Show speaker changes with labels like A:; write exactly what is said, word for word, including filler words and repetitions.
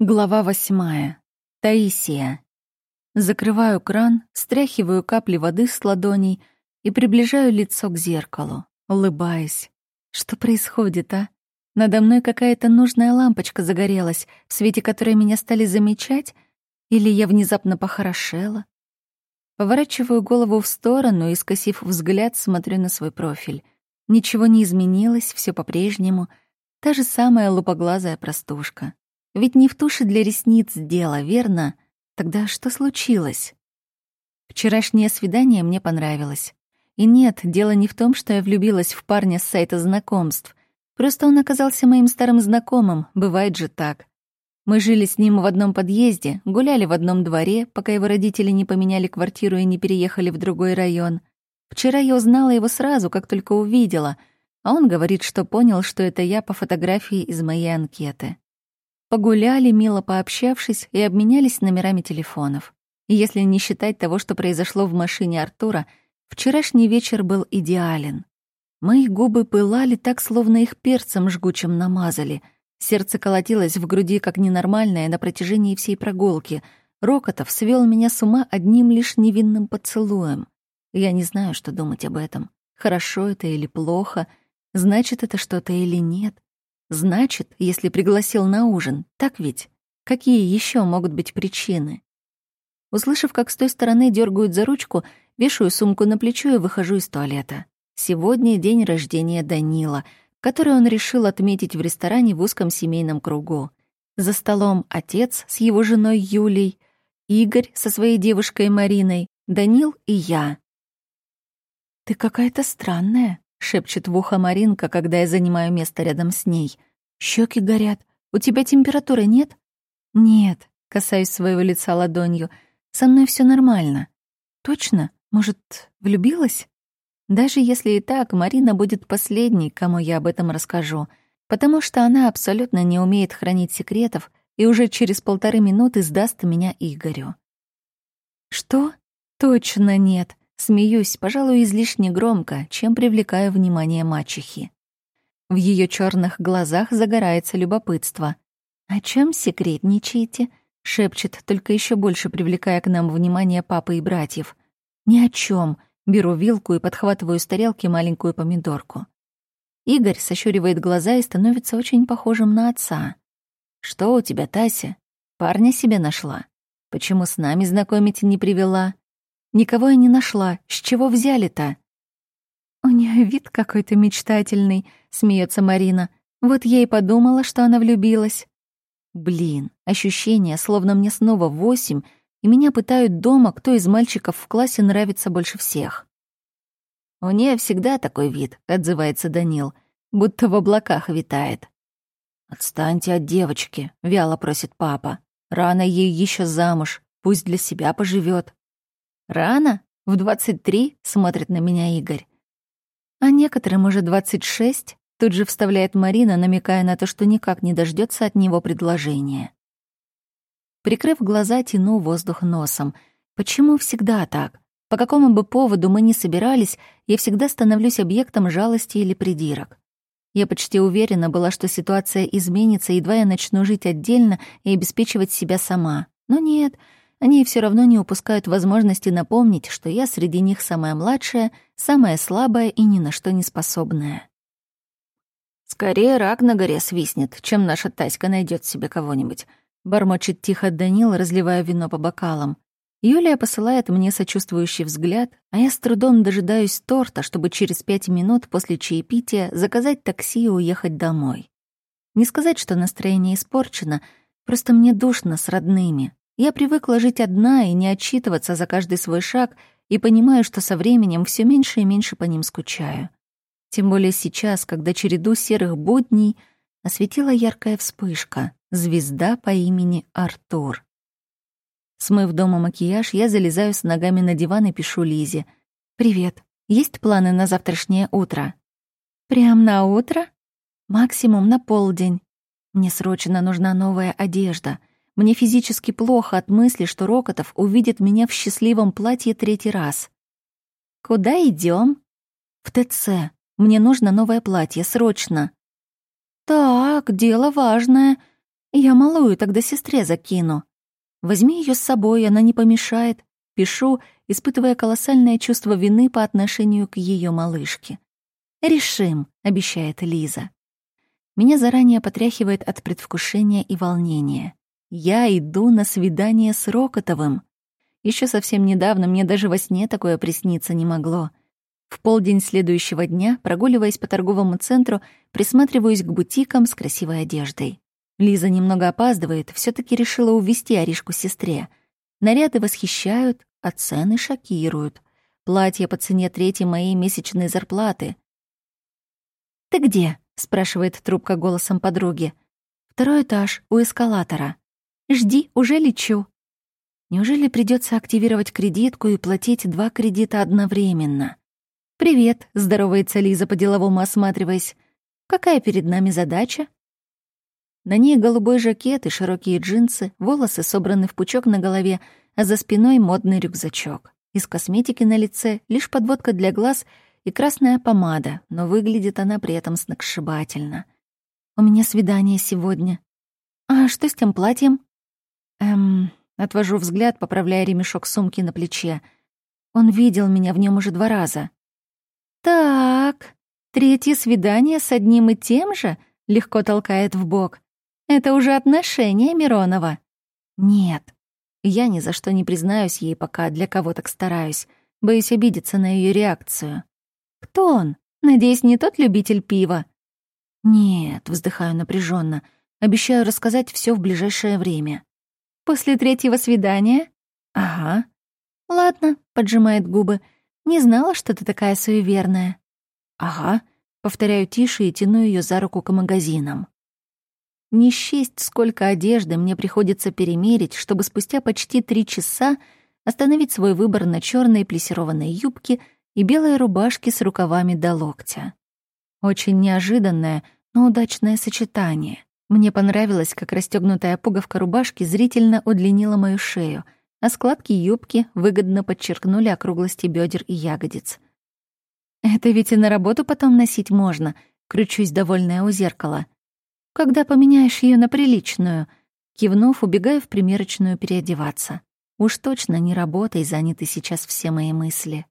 A: Глава восьмая. Таисия. Закрываю кран, стряхиваю капли воды с ладоней и приближаю лицо к зеркалу, улыбаясь. Что происходит, а? Надо мной какая-то нужная лампочка загорелась, в свете которой меня стали замечать, или я внезапно похорошела? Поворачиваю голову в сторону и, скосив взгляд, смотрю на свой профиль. Ничего не изменилось, все по-прежнему. Та же самая лупоглазая простушка. Ведь не в туши для ресниц дело, верно? Тогда что случилось? Вчерашнее свидание мне понравилось. И нет, дело не в том, что я влюбилась в парня с сайта знакомств. Просто он оказался моим старым знакомым, бывает же так. Мы жили с ним в одном подъезде, гуляли в одном дворе, пока его родители не поменяли квартиру и не переехали в другой район. Вчера я узнала его сразу, как только увидела, а он говорит, что понял, что это я по фотографии из моей анкеты. Погуляли, мило пообщавшись, и обменялись номерами телефонов. И если не считать того, что произошло в машине Артура, вчерашний вечер был идеален. Мои губы пылали так, словно их перцем жгучим намазали. Сердце колотилось в груди как ненормальное на протяжении всей прогулки. Рокотов свел меня с ума одним лишь невинным поцелуем. Я не знаю, что думать об этом. Хорошо это или плохо, значит это что-то или нет. Значит, если пригласил на ужин, так ведь? Какие еще могут быть причины? Услышав, как с той стороны дергают за ручку, вешаю сумку на плечо и выхожу из туалета. Сегодня день рождения Данила, который он решил отметить в ресторане в узком семейном кругу. За столом отец с его женой Юлей, Игорь со своей девушкой Мариной, Данил и я. «Ты какая-то странная», — шепчет в ухо Маринка, когда я занимаю место рядом с ней. «Щеки горят. У тебя температуры нет?» «Нет», — касаюсь своего лица ладонью. «Со мной все нормально». «Точно? Может, влюбилась?» Даже если и так, Марина будет последней, кому я об этом расскажу, потому что она абсолютно не умеет хранить секретов и уже через полторы минуты сдаст меня Игорю. «Что? Точно нет». Смеюсь, пожалуй, излишне громко, чем привлекаю внимание мачехи. В ее черных глазах загорается любопытство. «О чем секретничаете?» — шепчет, только еще больше привлекая к нам внимание папы и братьев. «Ни о чем. Беру вилку и подхватываю с тарелки маленькую помидорку. Игорь сощуривает глаза и становится очень похожим на отца. «Что у тебя, Тася? Парня себе нашла? Почему с нами знакомить не привела?» «Никого я не нашла. С чего взяли-то?» «У нее вид какой-то мечтательный», — смеется Марина. «Вот я и подумала, что она влюбилась». Блин, ощущение, словно мне снова восемь, и меня пытают дома, кто из мальчиков в классе нравится больше всех. «У нее всегда такой вид», — отзывается Данил, будто в облаках витает. «Отстаньте от девочки», — вяло просит папа. «Рано ей еще замуж, пусть для себя поживет». «Рано? В двадцать три?» — смотрит на меня Игорь. «А некоторым уже двадцать шесть», — тут же вставляет Марина, намекая на то, что никак не дождется от него предложения. Прикрыв глаза, тяну воздух носом. Почему всегда так? По какому бы поводу мы ни собирались, я всегда становлюсь объектом жалости или придирок. Я почти уверена была, что ситуация изменится, едва я начну жить отдельно и обеспечивать себя сама. Но нет, они все равно не упускают возможности напомнить, что я среди них самая младшая, самая слабая и ни на что не способная. «Скорее рак на горе свистнет, чем наша Таська найдет себе кого-нибудь», — бормочет тихо Данил, разливая вино по бокалам. Юлия посылает мне сочувствующий взгляд, а я с трудом дожидаюсь торта, чтобы через пять минут после чаепития заказать такси и уехать домой. Не сказать, что настроение испорчено, просто мне душно с родными. Я привыкла жить одна и не отчитываться за каждый свой шаг, и понимаю, что со временем все меньше и меньше по ним скучаю. Тем более сейчас, когда череду серых будней осветила яркая вспышка — звезда по имени Артур. Смыв дома макияж, я залезаю с ногами на диван и пишу Лизе. «Привет. Есть планы на завтрашнее утро?» «Прям на утро?» «Максимум на полдень. Мне срочно нужна новая одежда. Мне физически плохо от мысли, что Рокотов увидит меня в счастливом платье третий раз». «Куда идем? «В ТЦ. Мне нужно новое платье, срочно». «Так, дело важное. Я малую тогда сестре закину. Возьми ее с собой, она не помешает. Пишу, испытывая колоссальное чувство вины по отношению к ее малышке. «Решим», — обещает Лиза. Меня заранее потряхивает от предвкушения и волнения. Я иду на свидание с Рокотовым. Еще совсем недавно мне даже во сне такое присниться не могло. В полдень следующего дня, прогуливаясь по торговому центру, присматриваюсь к бутикам с красивой одеждой. Лиза немного опаздывает, все таки решила увезти Аришку сестре. Наряды восхищают, а цены шокируют. Платье по цене трети моей месячной зарплаты. «Ты где?» — спрашивает трубка голосом подруги. «Второй этаж, у эскалатора». «Жди, уже лечу». Неужели придется активировать кредитку и платить два кредита одновременно? «Привет», — здоровается Лиза, по-деловому осматриваясь. «Какая перед нами задача?» На ней голубой жакет и широкие джинсы, волосы собраны в пучок на голове, а за спиной модный рюкзачок. Из косметики на лице лишь подводка для глаз и красная помада, но выглядит она при этом сногсшибательно. «У меня свидание сегодня». «А что с тем платьем?» «Эм...» Отвожу взгляд, поправляя ремешок сумки на плече. Он видел меня в нем уже два раза. «Так, третье свидание с одним и тем же?» — легко толкает в бок. «Это уже отношения Миронова». «Нет, я ни за что не признаюсь ей, пока для кого так стараюсь. Боюсь обидеться на ее реакцию». «Кто он? Надеюсь, не тот любитель пива?» «Нет», — вздыхаю напряженно. «Обещаю рассказать все в ближайшее время». «После третьего свидания?» «Ага». «Ладно», — поджимает губы. «Не знала, что ты такая суеверная». «Ага», — повторяю тише и тяну ее за руку к магазинам. Не счесть, сколько одежды мне приходится перемерить, чтобы спустя почти три часа остановить свой выбор на черной плессированной юбке и белой рубашке с рукавами до локтя. Очень неожиданное, но удачное сочетание. Мне понравилось, как расстёгнутая пуговка рубашки зрительно удлинила мою шею, а складки юбки выгодно подчеркнули округлости бедер и ягодиц. «Это ведь и на работу потом носить можно», — кручусь, довольная у зеркала. «Когда поменяешь ее на приличную?» Кивнув, убегаю в примерочную переодеваться. Уж точно не работой заняты сейчас все мои мысли.